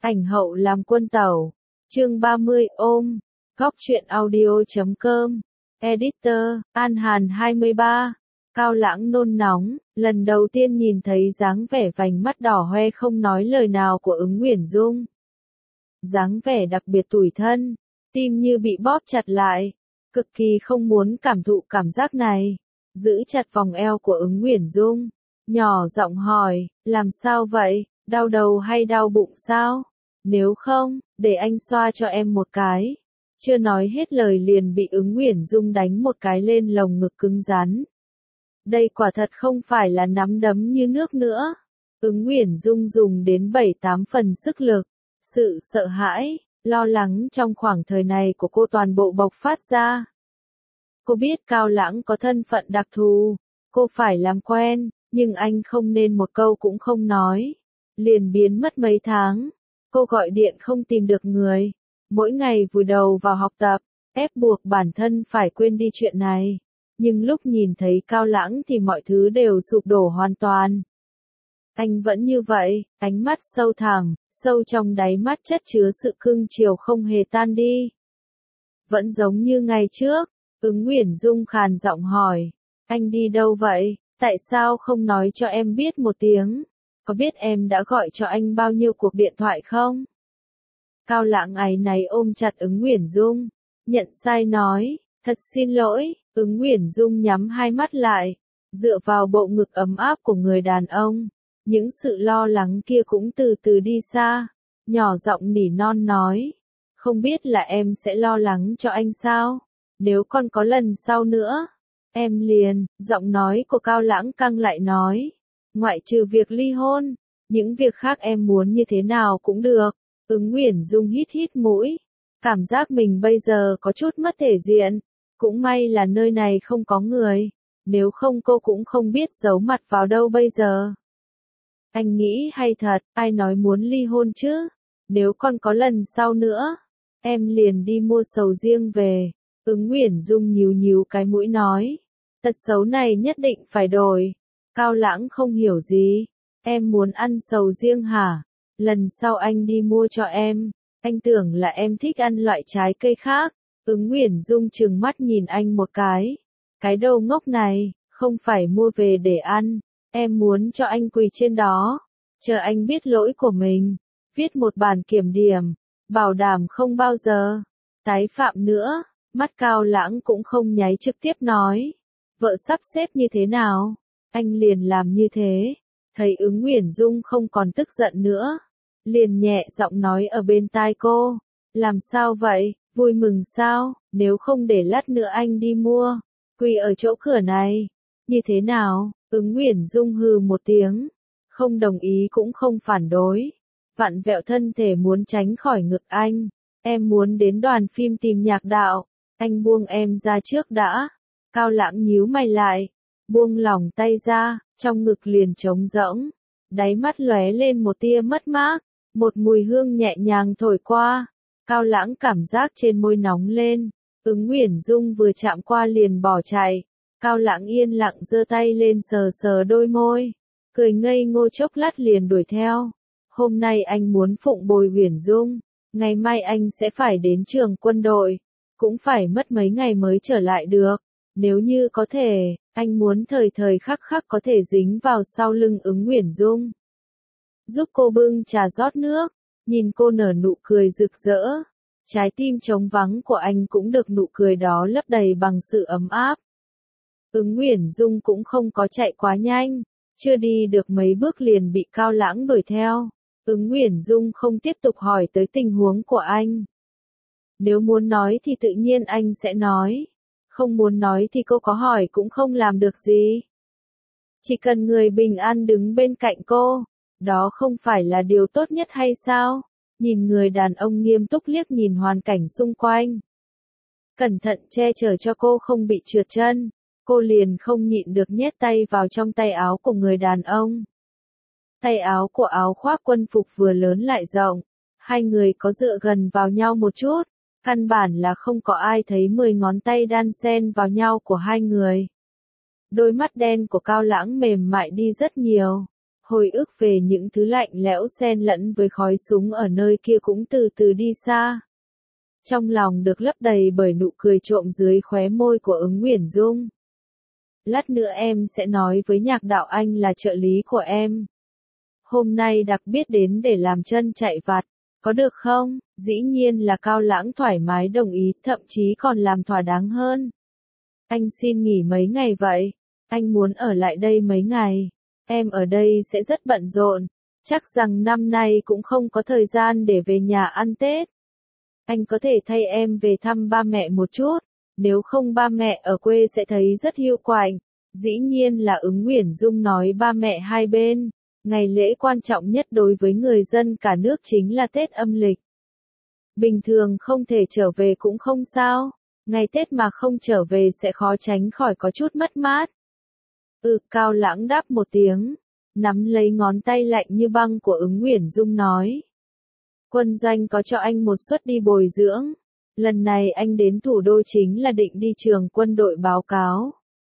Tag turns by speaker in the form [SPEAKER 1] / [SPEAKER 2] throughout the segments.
[SPEAKER 1] Ảnh hậu làm quân tẩu. Chương 30 ôm. Góc truyện audio.com. Editor, An Hàn 23. Cao Lãng nôn nóng, lần đầu tiên nhìn thấy dáng vẻ vành mắt đỏ hoe không nói lời nào của Ứng Uyển Dung. Dáng vẻ đặc biệt tủi thân, tim như bị bóp chặt lại, cực kỳ không muốn cảm thụ cảm giác này. Giữ chặt vòng eo của Ứng Uyển Dung, nhỏ giọng hỏi, làm sao vậy, đau đầu hay đau bụng sao? Nếu không, để anh xoa cho em một cái. Chưa nói hết lời liền bị Ứng Uyển Dung đánh một cái lên lồng ngực cứng rắn. Đây quả thật không phải là nắm đấm như nước nữa. Ứng Uyển Dung dùng đến 7-8 phần sức lực. Sự sợ hãi, lo lắng trong khoảng thời này của cô toàn bộ bộc phát ra. Cô biết Cao Lãng có thân phận đặc thù, cô phải làm quen, nhưng anh không nên một câu cũng không nói. Liền biến mất mấy tháng, cô gọi điện không tìm được người. Mỗi ngày vùi đầu vào học tập, ép buộc bản thân phải quên đi chuyện này. Nhưng lúc nhìn thấy Cao Lãng thì mọi thứ đều sụp đổ hoàn toàn. Anh vẫn như vậy, ánh mắt sâu thẳm, sâu trong đáy mắt chất chứa sự cưng chiều không hề tan đi. Vẫn giống như ngày trước, Ứng Uyển Dung khàn giọng hỏi, anh đi đâu vậy, tại sao không nói cho em biết một tiếng, có biết em đã gọi cho anh bao nhiêu cuộc điện thoại không? Cao Lãng áy náy ôm chặt Ứng Uyển Dung, nhận sai nói, thật xin lỗi. Ứng Uyển Dung nhắm hai mắt lại, dựa vào bộ ngực ấm áp của người đàn ông. Những sự lo lắng kia cũng từ từ đi xa, nhỏ giọng nỉ non nói, không biết là em sẽ lo lắng cho anh sao? Nếu còn có lần sau nữa, em liền, giọng nói của Cao Lãng căng lại nói, ngoại trừ việc ly hôn, những việc khác em muốn như thế nào cũng được. Ứng Uyển Dung hít hít mũi, cảm giác mình bây giờ có chút mất thể diện. Cũng may là nơi này không có người, nếu không cô cũng không biết giấu mặt vào đâu bây giờ. Anh nghĩ hay thật, ai nói muốn ly hôn chứ? Nếu còn có lần sau nữa, em liền đi mua sầu riêng về. Ứng Uyển Dung nhíu nhíu cái mũi nói, tật xấu này nhất định phải đổi. Cao Lãng không hiểu gì, em muốn ăn sầu riêng hả? Lần sau anh đi mua cho em, anh tưởng là em thích ăn loại trái cây khác. Ứng Uyển Dung trừng mắt nhìn anh một cái đầu ngốc này, không phải mua về để ăn, em muốn cho anh quỳ trên đó, chờ anh biết lỗi của mình, viết một bản kiểm điểm, bảo đảm không bao giờ tái phạm nữa. Mắt Cao Lãng cũng không nháy trực tiếp nói, vợ sắp xếp như thế nào, anh liền làm như thế. Thấy Ứng Uyển Dung không còn tức giận nữa, liền nhẹ giọng nói ở bên tai cô, làm sao vậy? Vui mừng sao, nếu không để lát nữa anh đi mua, quỳ ở chỗ cửa này. Như thế nào? Ứng Uyển Dung hừ một tiếng, không đồng ý cũng không phản đối. Vặn vẹo thân thể muốn tránh khỏi ngực anh. Em muốn đến đoàn phim tìm nhạc đạo, anh buông em ra trước đã. Cao Lãng nhíu mày lại, buông lỏng tay ra, trong ngực liền trống rỗng. Đáy mắt lóe lên một tia mất mát, một mùi hương nhẹ nhàng thổi qua. Cao Lãng cảm giác trên môi nóng lên, Ứng Uyển Dung vừa chạm qua liền bỏ chạy. Cao Lãng yên lặng giơ tay lên sờ sờ đôi môi, cười ngây ngô chốc lát liền đuổi theo. Hôm nay anh muốn phụng bồi Uyển Dung, ngày mai anh sẽ phải đến trường quân đội, cũng phải mất mấy ngày mới trở lại được. Nếu như có thể, anh muốn thời thời khắc khắc có thể dính vào sau lưng Ứng Uyển Dung, giúp cô bưng trà rót nước. Nhìn cô nở nụ cười rực rỡ, trái tim trống vắng của anh cũng được nụ cười đó lấp đầy bằng sự ấm áp. Ứng Uyển Dung cũng không có chạy quá nhanh, chưa đi được mấy bước liền bị Cao Lãng đuổi theo. Ứng Uyển Dung không tiếp tục hỏi tới tình huống của anh. Nếu muốn nói thì tự nhiên anh sẽ nói, không muốn nói thì cô có hỏi cũng không làm được gì. Chỉ cần người bình an đứng bên cạnh cô, đó không phải là điều tốt nhất hay sao? Nhìn người đàn ông nghiêm túc liếc nhìn hoàn cảnh xung quanh, cẩn thận che chở cho cô không bị trượt chân, cô liền không nhịn được nhét tay vào trong tay áo của người đàn ông. Tay áo của áo khoác quân phục vừa lớn lại rộng, hai người có dựa gần vào nhau một chút, căn bản là không có ai thấy 10 ngón tay đan xen vào nhau của hai người. Đôi mắt đen của Cao Lãng mềm mại đi rất nhiều. Hồi ức về những thứ lạnh lẽo xen lẫn với khói súng ở nơi kia cũng từ từ đi xa. Trong lòng được lấp đầy bởi nụ cười trộm dưới khóe môi của Ứng Uyển Dung. Lát nữa em sẽ nói với Nhạc Đạo anh là trợ lý của em. Hôm nay đặc biệt đến để làm chân chạy vặt, có được không? Dĩ nhiên là Cao Lãng thoải mái đồng ý, thậm chí còn làm thỏa đáng hơn. Anh xin nghỉ mấy ngày vậy? Anh muốn ở lại đây mấy ngày. Em ở đây sẽ rất bận rộn, chắc rằng năm nay cũng không có thời gian để về nhà ăn Tết. Anh có thể thay em về thăm ba mẹ một chút, nếu không ba mẹ ở quê sẽ thấy rất hiu quạnh. Dĩ nhiên là Ứng Uyển Dung nói ba mẹ hai bên, ngày lễ quan trọng nhất đối với người dân cả nước chính là Tết âm lịch. Bình thường không thể trở về cũng không sao, ngày Tết mà không trở về sẽ khó tránh khỏi có chút mất mát. Cao Lãng đáp một tiếng, nắm lấy ngón tay lạnh như băng của Ứng Uyển Dung nói. Quân doanh có cho anh một suất đi bồi dưỡng. Lần này anh đến thủ đô chính là định đi trường quân đội báo cáo.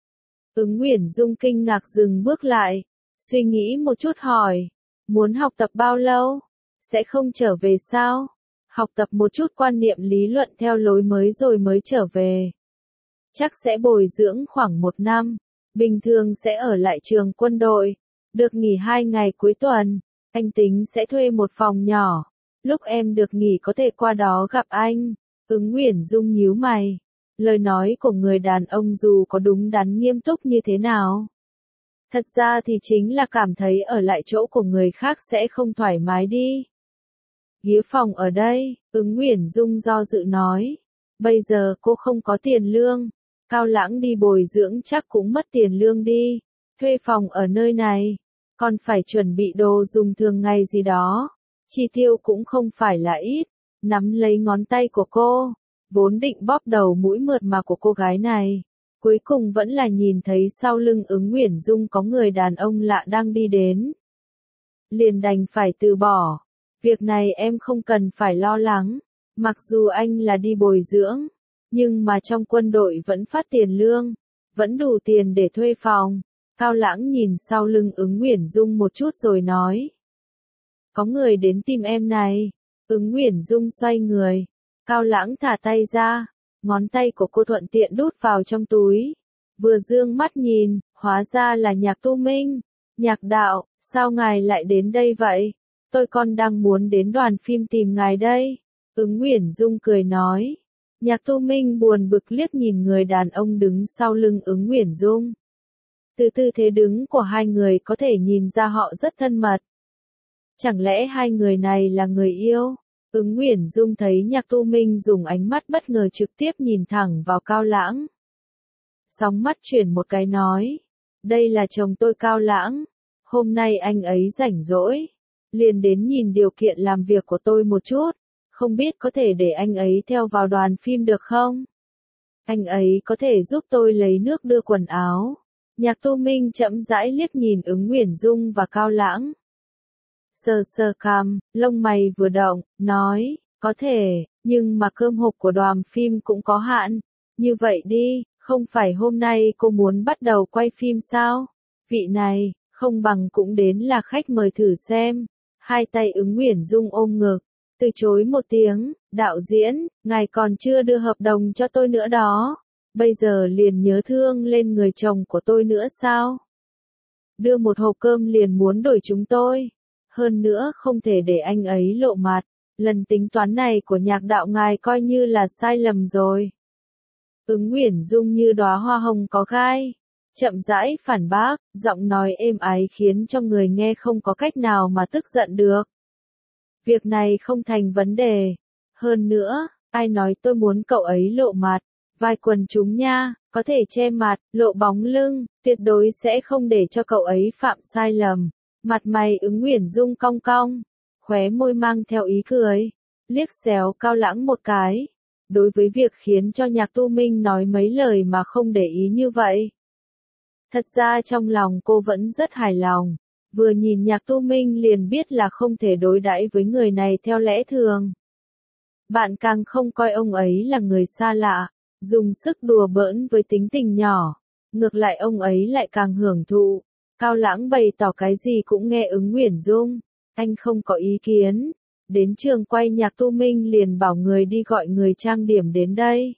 [SPEAKER 1] Ứng Uyển Dung kinh ngạc dừng bước lại, suy nghĩ một chút hỏi. Muốn học tập bao lâu? Sẽ không trở về sao? Học tập một chút quan niệm lý luận theo lối mới rồi mới trở về. Chắc sẽ bồi dưỡng khoảng 1 năm. Bình thường sẽ ở lại trường quân đội. Được nghỉ 2 ngày cuối tuần. Anh tính sẽ thuê một phòng nhỏ. Lúc em được nghỉ có thể qua đó gặp anh. Ứng Uyển Dung nhíu mày. Lời nói của người đàn ông dù có đúng đắn nghiêm túc như thế nào. Thật ra thì chính là cảm thấy ở lại chỗ của người khác sẽ không thoải mái đi. Ghế phòng ở đây, Ứng Uyển Dung do dự nói. Bây giờ cô không có tiền lương. Cao Lãng đi bồi dưỡng chắc cũng mất tiền lương đi. Thuê phòng ở nơi này. Còn phải chuẩn bị đồ dùng thường ngày gì đó. Chi tiêu cũng không phải là ít. Nắm lấy ngón tay của cô. Vốn định bóp đầu mũi mượt mà của cô gái này. Cuối cùng vẫn là nhìn thấy sau lưng Ứng Uyển Dung có người đàn ông lạ đang đi đến. Liền đành phải từ bỏ. Việc này em không cần phải lo lắng. Mặc dù anh là đi bồi dưỡng. Nhưng mà trong quân đội vẫn phát tiền lương. Vẫn đủ tiền để thuê phòng. Cao Lãng nhìn sau lưng Ứng Uyển Dung một chút rồi nói. Có người đến tìm em này. Ứng Uyển Dung xoay người. Cao Lãng thả tay ra. Ngón tay của cô thuận tiện đút vào trong túi. Vừa dương mắt nhìn, hóa ra là Nhạc Tu Minh. Nhạc Đạo, sao ngài lại đến đây vậy? Tôi còn đang muốn đến đoàn phim tìm ngài đây. Ứng Uyển Dung cười nói. Nhạc Tu Minh buồn bực liếc nhìn người đàn ông đứng sau lưng Ứng Uyển Dung. Từ tư thế đứng của hai người có thể nhìn ra họ rất thân mật. Chẳng lẽ hai người này là người yêu? Ứng Uyển Dung thấy Nhạc Tu Minh dùng ánh mắt bất ngờ trực tiếp nhìn thẳng vào Cao Lãng. Sóng mắt chuyển một cái nói. Đây là chồng tôi Cao Lãng. Hôm nay anh ấy rảnh rỗi. Liền đến nhìn điều kiện làm việc của tôi một chút. Không biết có thể để anh ấy theo vào đoàn phim được không? Anh ấy có thể giúp tôi lấy nước đưa quần áo. Nhạc Tu Minh chậm rãi liếc nhìn Ứng Uyển Dung và Cao Lãng. Sờ sờ cằm, lông mày vừa động, nói, có thể, nhưng mà cơm hộp của đoàn phim cũng có hạn. Như vậy đi, không phải hôm nay cô muốn bắt đầu quay phim sao? Vị này, không bằng cũng đến là khách mời thử xem. Hai tay Ứng Uyển Dung ôm ngực, từ chối một tiếng, đạo diễn, ngài còn chưa đưa hợp đồng cho tôi nữa đó. Bây giờ liền nhớ thương lên người chồng của tôi nữa sao? Đưa một hộp cơm liền muốn đổi chúng tôi. Hơn nữa không thể để anh ấy lộ mặt. Lần tính toán này của Nhạc Đạo ngài coi như là sai lầm rồi. Ứng Uyển Dung như đóa hoa hồng có gai. Chậm rãi phản bác, giọng nói êm ái khiến cho người nghe không có cách nào mà tức giận được. Việc này không thành vấn đề. Hơn nữa, ai nói tôi muốn cậu ấy lộ mặt. Vai quần chúng nha, có thể che mặt, lộ bóng lưng, tuyệt đối sẽ không để cho cậu ấy phạm sai lầm. Mặt mày Ứng Uyển Dung cong cong, khóe môi mang theo ý cười, liếc xéo Cao Lãng một cái. Đối với việc khiến cho Nhạc Tu Minh nói mấy lời mà không để ý như vậy. Thật ra trong lòng cô vẫn rất hài lòng, vừa nhìn Nhạc Tu Minh liền biết là không thể đối đãi với người này theo lẽ thường. Bạn càng không coi ông ấy là người xa lạ, dùng sức đùa bỡn với tính tình nhỏ, ngược lại ông ấy lại càng hưởng thụ. Cao Lãng bày tỏ cái gì cũng nghe ứng Uyển Dung, anh không có ý kiến. Đến trường quay Nhạc Tu Minh liền bảo người đi gọi người trang điểm đến đây.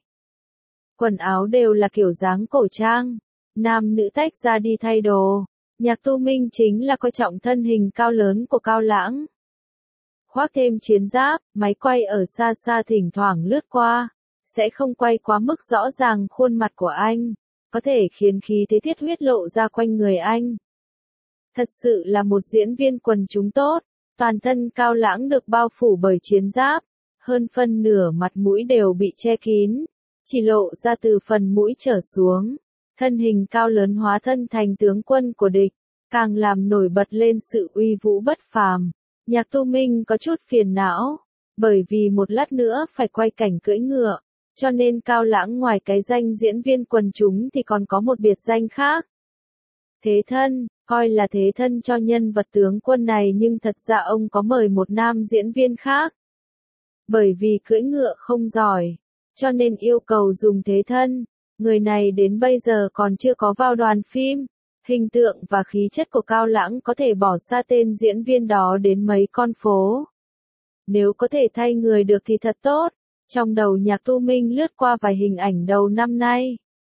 [SPEAKER 1] Quần áo đều là kiểu dáng cổ trang, nam nữ tách ra đi thay đồ. Nhạc Tu Minh chính là coi trọng thân hình cao lớn của Cao Lãng. Khoác thêm chiến giáp, máy quay ở xa xa thỉnh thoảng lướt qua, sẽ không quay quá mức rõ ràng khuôn mặt của anh, có thể khiến khí thế thiết huyết lộ ra quanh người anh. Thật sự là một diễn viên quần chúng tốt, toàn thân Cao Lãng được bao phủ bởi chiến giáp, hơn phân nửa mặt mũi đều bị che kín, chỉ lộ ra từ phần mũi trở xuống. Thân hình cao lớn hóa thân thành tướng quân của địch, càng làm nổi bật lên sự uy vũ bất phàm. Nhạc Tu Minh có chút phiền não, bởi vì một lát nữa phải quay cảnh cưỡi ngựa, cho nên Cao Lãng ngoài cái danh diễn viên quần chúng thì còn có một biệt danh khác. Thế thân, coi là thế thân cho nhân vật tướng quân này nhưng thật ra ông có mời một nam diễn viên khác. Bởi vì cưỡi ngựa không giỏi, cho nên yêu cầu dùng thế thân, người này đến bây giờ còn chưa có vào đoàn phim. Hình tượng và khí chất của Cao Lãng có thể bỏ xa tên diễn viên đó đến mấy con phố. Nếu có thể thay người được thì thật tốt. Trong đầu Nhạc Tu Minh lướt qua vài hình ảnh đầu năm nay.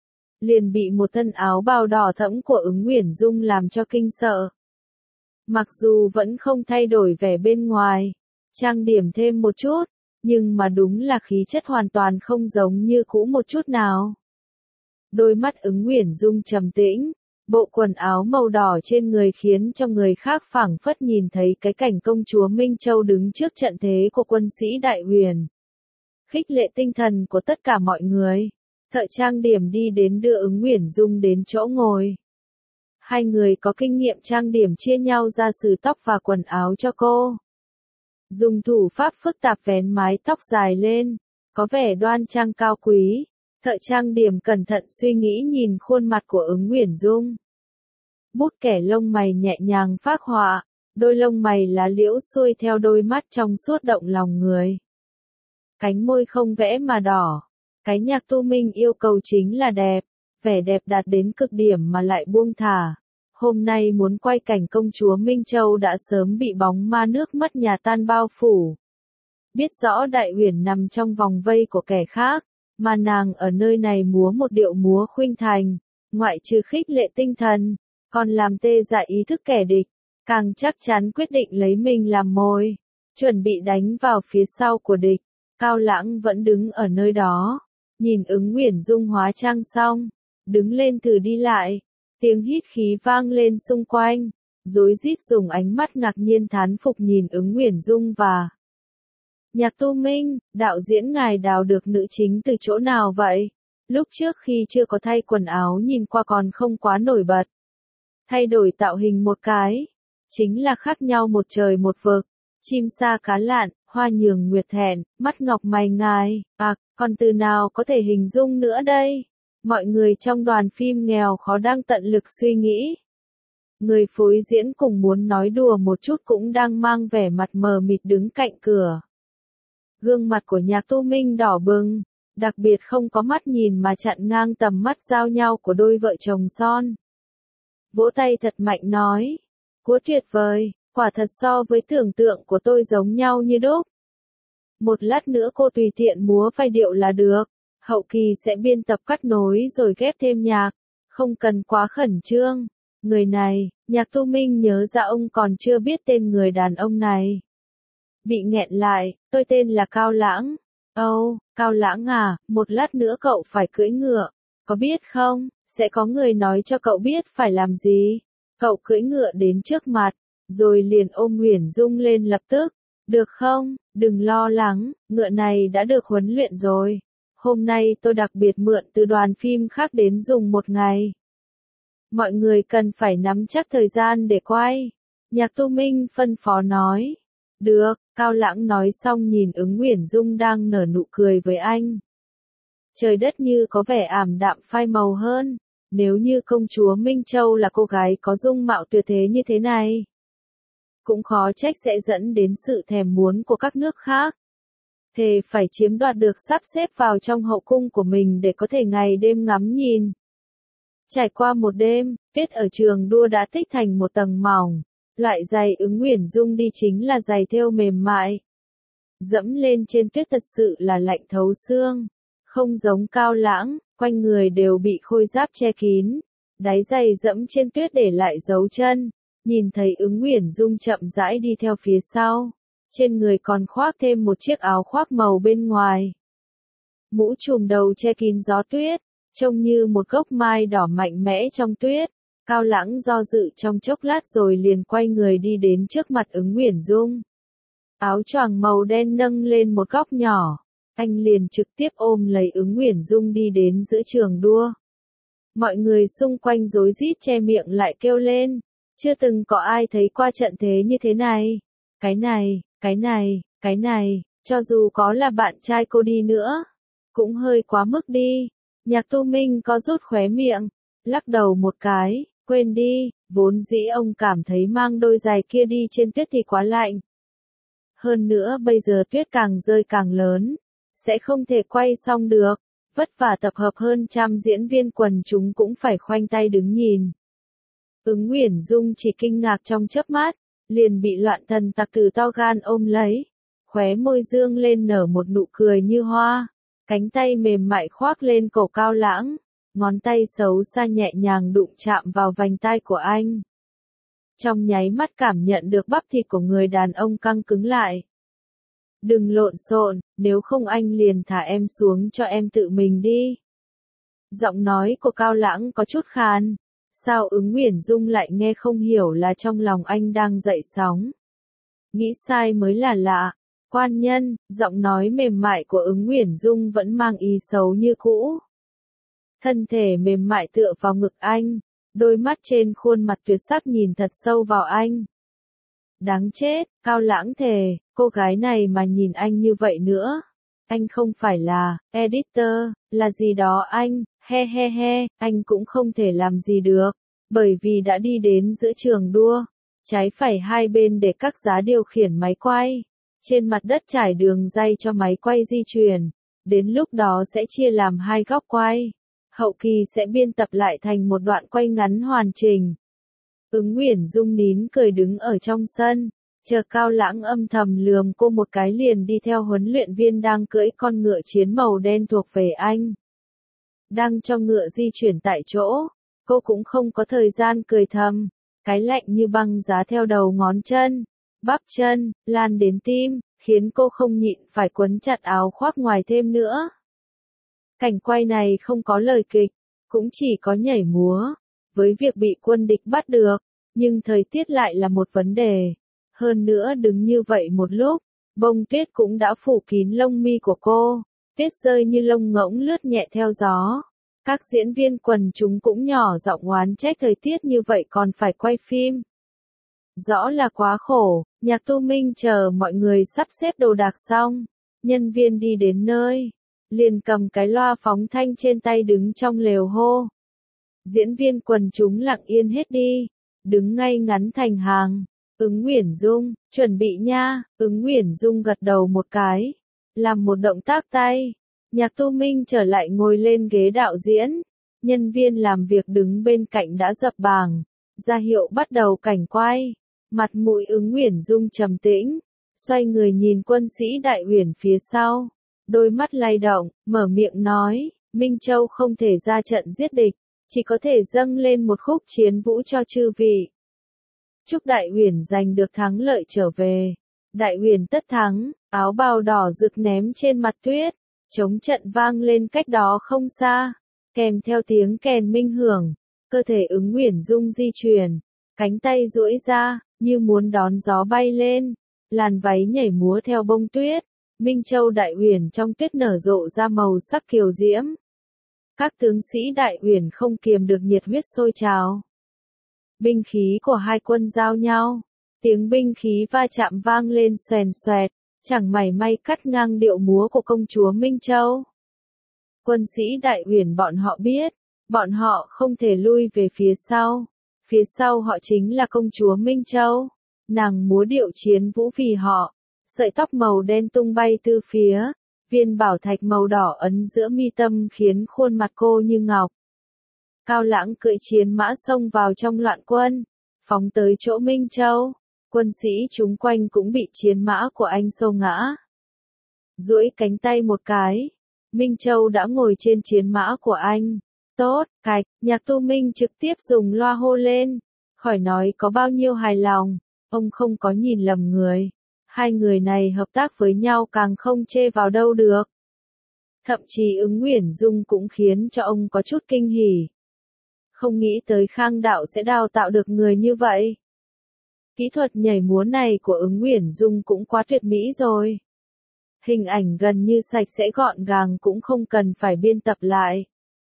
[SPEAKER 1] Liền bị một thân áo bào đỏ thẫm của ứng Uyển Dung làm cho kinh sợ. Mặc dù vẫn không thay đổi vẻ bên ngoài, trang điểm thêm một chút, nhưng mà đúng là khí chất hoàn toàn không giống như cũ một chút nào. Đôi mắt ứng Uyển Dung trầm tĩnh. Bộ quần áo màu đỏ trên người khiến cho người khác phảng phất nhìn thấy cái cảnh công chúa Minh Châu đứng trước trận thế của quân sĩ Đại Huyền. Khích lệ tinh thần của tất cả mọi người. Thợ trang điểm đi đến đưa ứng Uyển Dung đến chỗ ngồi. Hai người có kinh nghiệm trang điểm chia nhau ra xử tóc và quần áo cho cô. Dùng thủ pháp phức tạp vén mái tóc dài lên, có vẻ đoan trang cao quý. Thợ trang điểm cẩn thận suy nghĩ nhìn khuôn mặt của ứng Uyển Dung. Bút kẻ lông mày nhẹ nhàng phác họa, đôi lông mày lá liễu xuôi theo đôi mắt trong suốt động lòng người. Cánh môi không vẽ mà đỏ. Cái Nhạc Tu Minh yêu cầu chính là đẹp, vẻ đẹp đạt đến cực điểm mà lại buông thả. Hôm nay muốn quay cảnh công chúa Minh Châu đã sớm bị bóng ma nước mất nhà tan bao phủ. Biết rõ Đại Huyền nằm trong vòng vây của kẻ khác, mà nàng ở nơi này múa một điệu múa khuynh thành, ngoại trừ khích lệ tinh thần, còn làm tê dại ý thức kẻ địch, càng chắc chắn quyết định lấy mình làm mồi, chuẩn bị đánh vào phía sau của địch. Cao Lãng vẫn đứng ở nơi đó, nhìn ứng Uyển Dung hóa trang xong, đứng lên thử đi lại, tiếng hít khí vang lên xung quanh, rối rít dùng ánh mắt ngạc nhiên thán phục nhìn ứng Uyển Dung và Nhạc Tu Minh, đạo diễn ngài đào được nữ chính từ chỗ nào vậy? Lúc trước khi chưa có thay quần áo nhìn qua còn không quá nổi bật. Thay đổi tạo hình một cái, chính là khác nhau một trời một vực. Chim sa cá lạn, hoa nhường nguyệt thẹn, mắt ngọc mày ngài, còn từ nào có thể hình dung nữa đây? Mọi người trong đoàn phim nghèo khó đang tận lực suy nghĩ. Người phối diễn cùng muốn nói đùa một chút cũng đang mang vẻ mặt mờ mịt đứng cạnh cửa. Gương mặt của Nhạc Tu Minh đỏ bừng, đặc biệt không có mắt nhìn mà chặn ngang tầm mắt giao nhau của đôi vợ chồng son. Vỗ tay thật mạnh nói, quá tuyệt vời, quả thật so với tưởng tượng của tôi giống nhau như đúc. Một lát nữa cô tùy tiện múa vài điệu là được, hậu kỳ sẽ biên tập cắt nối rồi ghép thêm nhạc, không cần quá khẩn trương. Người này, Nhạc Tu Minh nhớ ra ông còn chưa biết tên người đàn ông này. Bị nghẹn lại, tôi tên là Cao Lãng. Ồ, Cao Lãng à, một lát nữa cậu phải cưỡi ngựa, có biết không, sẽ có người nói cho cậu biết phải làm gì. Cậu cưỡi ngựa đến trước mặt, rồi liền ôm Uyển Dung lên lập tức. Được không, đừng lo lắng, ngựa này đã được huấn luyện rồi. Hôm nay tôi đặc biệt mượn từ đoàn phim khác đến dùng một ngày. Mọi người cần phải nắm chắc thời gian để quay. Nhạc Tu Minh phân phó nói. Được, Cao Lãng nói xong nhìn ứng Uyển Dung đang nở nụ cười với anh. Trời đất như có vẻ ảm đạm phai màu hơn, nếu như công chúa Minh Châu là cô gái có dung mạo tuyệt thế như thế này. Cũng khó trách sẽ dẫn đến sự thèm muốn của các nước khác. Thề phải chiếm đoạt được sắp xếp vào trong hậu cung của mình để có thể ngày đêm ngắm nhìn. Trải qua một đêm, tuyết ở trường đua đã tích thành một tầng mỏng. Loại giày Ứng Uyển Dung đi chính là giày thêu mềm mại. Dẫm lên trên tuyết thật sự là lạnh thấu xương. Không giống Cao Lãng, quanh người đều bị khôi giáp che kín. Đáy giày dẫm trên tuyết để lại dấu chân. Nhìn thấy Ứng Uyển Dung chậm rãi đi theo phía sau. Trên người còn khoác thêm một chiếc áo khoác màu bên ngoài. Mũ trùm đầu che kín gió tuyết, trông như một gốc mai đỏ mạnh mẽ trong tuyết. Cao Lãng do dự trong chốc lát rồi liền quay người đi đến trước mặt Ứng Uyển Dung. Áo choàng màu đen nâng lên một góc nhỏ, anh liền trực tiếp ôm lấy Ứng Uyển Dung đi đến giữa trường đua. Mọi người xung quanh rối rít che miệng lại kêu lên, chưa từng có ai thấy qua trận thế như thế này. Cái này, cho dù có là bạn trai cô đi nữa, cũng hơi quá mức đi. Nhạc Tu Minh có rút khóe miệng, lắc đầu một cái, quên đi, vốn dĩ ông cảm thấy mang đôi giày kia đi trên tuyết thì quá lạnh. Hơn nữa bây giờ tuyết càng rơi càng lớn, sẽ không thể quay xong được, vất vả tập hợp hơn trăm diễn viên quần chúng cũng phải khoanh tay đứng nhìn. Ứng Uyển Dung chỉ kinh ngạc trong chớp mắt, liền bị loạn thần tặc tử to gan ôm lấy, khóe môi dương lên nở một nụ cười như hoa, cánh tay mềm mại khoác lên cổ Cao Lãng, ngón tay xấu xa nhẹ nhàng đụng chạm vào vành tai của anh. Trong nháy mắt cảm nhận được bắp thịt của người đàn ông căng cứng lại. Đừng lộn xộn, nếu không anh liền thả em xuống cho em tự mình đi. Giọng nói của Cao Lãng có chút khàn. Sao Ứng Uyển Dung lại nghe không hiểu là trong lòng anh đang dậy sóng. Nghĩ sai mới là lạ. Quan nhân, giọng nói mềm mại của Ứng Uyển Dung vẫn mang ý xấu như cũ. Thân thể mềm mại tựa vào ngực anh, đôi mắt trên khuôn mặt tuyệt sắc nhìn thật sâu vào anh. Đáng chết, Cao Lãng thề, cô gái này mà nhìn anh như vậy nữa. Anh không phải là editor, là gì đó anh, he, anh cũng không thể làm gì được, bởi vì đã đi đến giữa trường đua, trái phải hai bên để các giá điều khiển máy quay, trên mặt đất trải đường ray cho máy quay di chuyển, đến lúc đó sẽ chia làm hai góc quay, hậu kỳ sẽ biên tập lại thành một đoạn quay ngắn hoàn chỉnh. Ứng Uyển Dung nín cười đứng ở trong sân, chờ Cao Lãng âm thầm lườm cô một cái liền đi theo huấn luyện viên đang cưỡi con ngựa chiến màu đen thuộc về anh. Đang cho ngựa di chuyển tại chỗ, cô cũng không có thời gian cười thầm, cái lạnh như băng giá theo đầu ngón chân, bắp chân, lan đến tim, khiến cô không nhịn phải quấn chặt áo khoác ngoài thêm nữa. Cảnh quay này không có lời kịch, cũng chỉ có nhảy múa, với việc bị quân địch bắt được, nhưng thời tiết lại là một vấn đề. Hơn nữa đứng như vậy một lúc, bông tuyết cũng đã phủ kín lông mi của cô, tuyết rơi như lông ngỗng lướt nhẹ theo gió. Các diễn viên quần chúng cũng nhỏ giọng oán trách thời tiết như vậy còn phải quay phim. Rõ là quá khổ, Nhạc Tu Minh chờ mọi người sắp xếp đồ đạc xong, nhân viên đi đến nơi, liền cầm cái loa phóng thanh trên tay đứng trong lều hô. Diễn viên quần chúng lặng yên hết đi, đứng ngay ngắn thành hàng. Ứng Uyển Dung, chuẩn bị nha. Ứng Uyển Dung gật đầu một cái, làm một động tác tay. Nhạc Tu Minh trở lại ngồi lên ghế đạo diễn. Nhân viên làm việc đứng bên cạnh đã dập bảng, ra hiệu bắt đầu cảnh quay. Mặt mũi Ứng Uyển Dung trầm tĩnh, xoay người nhìn quân sĩ Đại Uyển phía sau, đôi mắt lay động, mở miệng nói, Minh Châu không thể ra trận giết địch, chỉ có thể dâng lên một khúc chiến vũ cho chư vị. Chúc Đại Uyển giành được thắng lợi trở về. Đại Uyển tất thắng, áo bào đỏ rực ném trên mặt tuyết, trống trận vang lên cách đó không xa, kèm theo tiếng kèn minh hưởng, cơ thể Ứng Uyển Dung di chuyển, cánh tay duỗi ra, như muốn đón gió bay lên, làn váy nhảy múa theo bông tuyết, Minh Châu Đại Uyển trong tuyết nở rộ ra màu sắc kiều diễm. Các tướng sĩ Đại Uyển không kiềm được nhiệt huyết sôi trào. Binh khí của hai quân giao nhau, tiếng binh khí va chạm vang lên xoèn xoẹt, chẳng mảy may cắt ngang điệu múa của công chúa Minh Châu. Quân sĩ Đại Uyển bọn họ biết, bọn họ không thể lui về phía sau họ chính là công chúa Minh Châu, nàng múa điệu chiến vũ vì họ, sợi tóc màu đen tung bay từ phía, viên bảo thạch màu đỏ ấn giữa mi tâm khiến khuôn mặt cô như ngọc. Cao Lãng cưỡi chiến mã xông vào trong loạn quân, phóng tới chỗ Minh Châu. Quân sĩ chúng quanh cũng bị chiến mã của anh xô ngã. Duỗi cánh tay một cái, Minh Châu đã ngồi trên chiến mã của anh. Tốt, cạch, Nhạc Tu Minh trực tiếp dùng loa hô lên, khỏi nói có bao nhiêu hài lòng, ông không có nhìn lầm người. Hai người này hợp tác với nhau càng không chê vào đâu được. Thậm chí Ứng Uyển Dung cũng khiến cho ông có chút kinh hỉ. Không nghĩ tới Khang Đạo sẽ đào tạo được người như vậy. Kỹ thuật nhảy múa này của Ứng Uyển Dung cũng quá tuyệt mỹ rồi. Hình ảnh gần như sạch sẽ gọn gàng cũng không cần phải biên tập lại.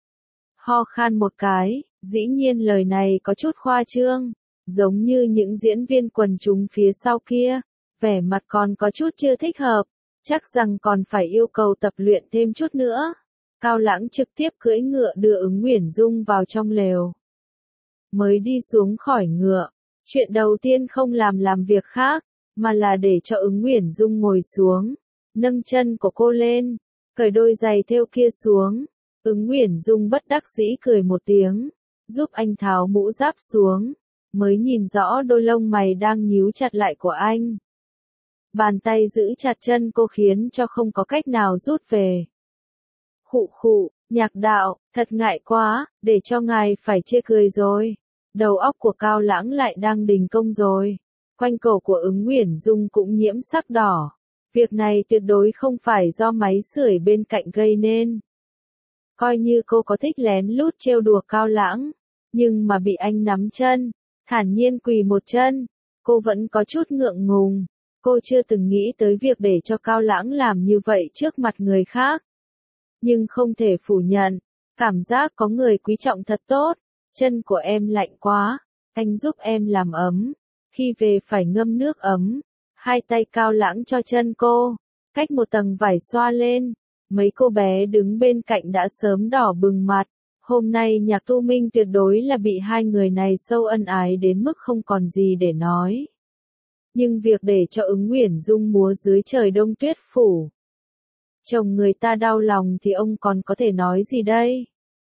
[SPEAKER 1] Ho khan một cái, dĩ nhiên lời này có chút khoa trương, giống như những diễn viên quần chúng phía sau kia, vẻ mặt còn có chút chưa thích hợp, chắc rằng còn phải yêu cầu tập luyện thêm chút nữa. Cao Lãng trực tiếp cưỡi ngựa đưa Ứng Uyển Dung vào trong lều. Mới đi xuống khỏi ngựa, chuyện đầu tiên không làm việc khác, mà là để cho Ứng Uyển Dung ngồi xuống, nâng chân của cô lên, cởi đôi giày thêu kia xuống. Ứng Uyển Dung bất đắc dĩ cười một tiếng, giúp anh tháo mũ giáp xuống, mới nhìn rõ đôi lông mày đang nhíu chặt lại của anh. Bàn tay giữ chặt chân cô khiến cho không có cách nào rút về. Khụ khụ, Nhạc đạo, thật ngại quá, để cho ngài phải chê cười rồi. Đầu óc của Cao Lãng lại đang đình công rồi. Quanh cổ của Ứng Uyển Dung cũng nhiễm sắc đỏ. Việc này tuyệt đối không phải do máy sưởi bên cạnh gây nên. Coi như cô có thích lén lút trêu đùa Cao Lãng, nhưng mà bị anh nắm chân, thản nhiên quỳ một chân, cô vẫn có chút ngượng ngùng. Cô chưa từng nghĩ tới việc để cho Cao Lãng làm như vậy trước mặt người khác. Nhưng không thể phủ nhận, cảm giác có người quý trọng thật tốt. Chân của em lạnh quá, anh giúp em làm ấm. Khi về phải ngâm nước ấm. Hai tay Cao Lãng cho chân cô, cách một tầng vải xoa lên. Mấy cô bé đứng bên cạnh đã sớm đỏ bừng mặt. Hôm nay Nhạc Tu Minh tuyệt đối là bị hai người này sâu ân ái đến mức không còn gì để nói. Nhưng việc để cho Ứng Uyển Dung múa dưới trời đông tuyết phủ, chồng người ta đau lòng thì ông còn có thể nói gì đây?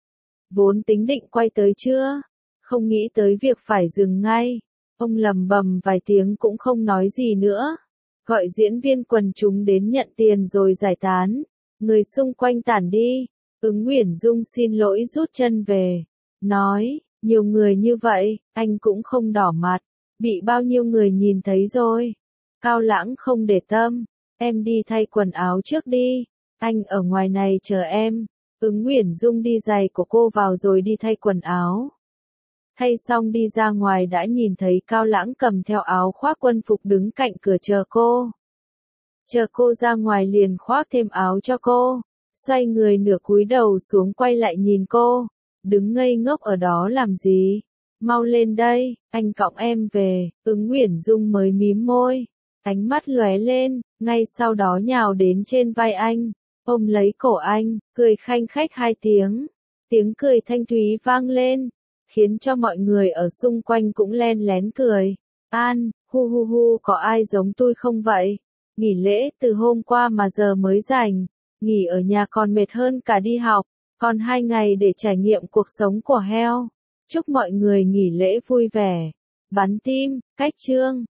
[SPEAKER 1] Vốn tính định quay tới chưa? Không nghĩ tới việc phải dừng ngay. Ông lầm bầm vài tiếng cũng không nói gì nữa. Gọi diễn viên quần chúng đến nhận tiền rồi giải tán. Người xung quanh tản đi. Ứng Uyển Dung xin lỗi rút chân về. Nói, nhiều người như vậy, anh cũng không đỏ mặt. Bị bao nhiêu người nhìn thấy rồi. Cao Lãng không để tâm. Em đi thay quần áo trước đi. Anh ở ngoài này chờ em. Ứng Uyển Dung đi giày của cô vào rồi đi thay quần áo. Thay xong đi ra ngoài đã nhìn thấy Cao Lãng cầm theo áo khoác quân phục đứng cạnh cửa chờ cô. Chờ cô ra ngoài liền khoác thêm áo cho cô. Xoay người nửa cúi đầu xuống quay lại nhìn cô. Đứng ngây ngốc ở đó làm gì? Mau lên đây, anh cõng em về. Ứng Uyển Dung mới mím môi. Ánh mắt lóe lên, ngay sau đó nhào đến trên vai anh. Ôm lấy cổ anh, cười khanh khách hai tiếng. Tiếng cười thanh thúy vang lên, khiến cho mọi người ở xung quanh cũng len lén cười. An, hu hu hu, có ai giống tôi không vậy? Nghỉ lễ từ hôm qua mà giờ mới rảnh, nghỉ ở nhà còn mệt hơn cả đi học, còn 2 ngày để trải nghiệm cuộc sống của heo. Chúc mọi người nghỉ lễ vui vẻ. Bắn tim, cách chương.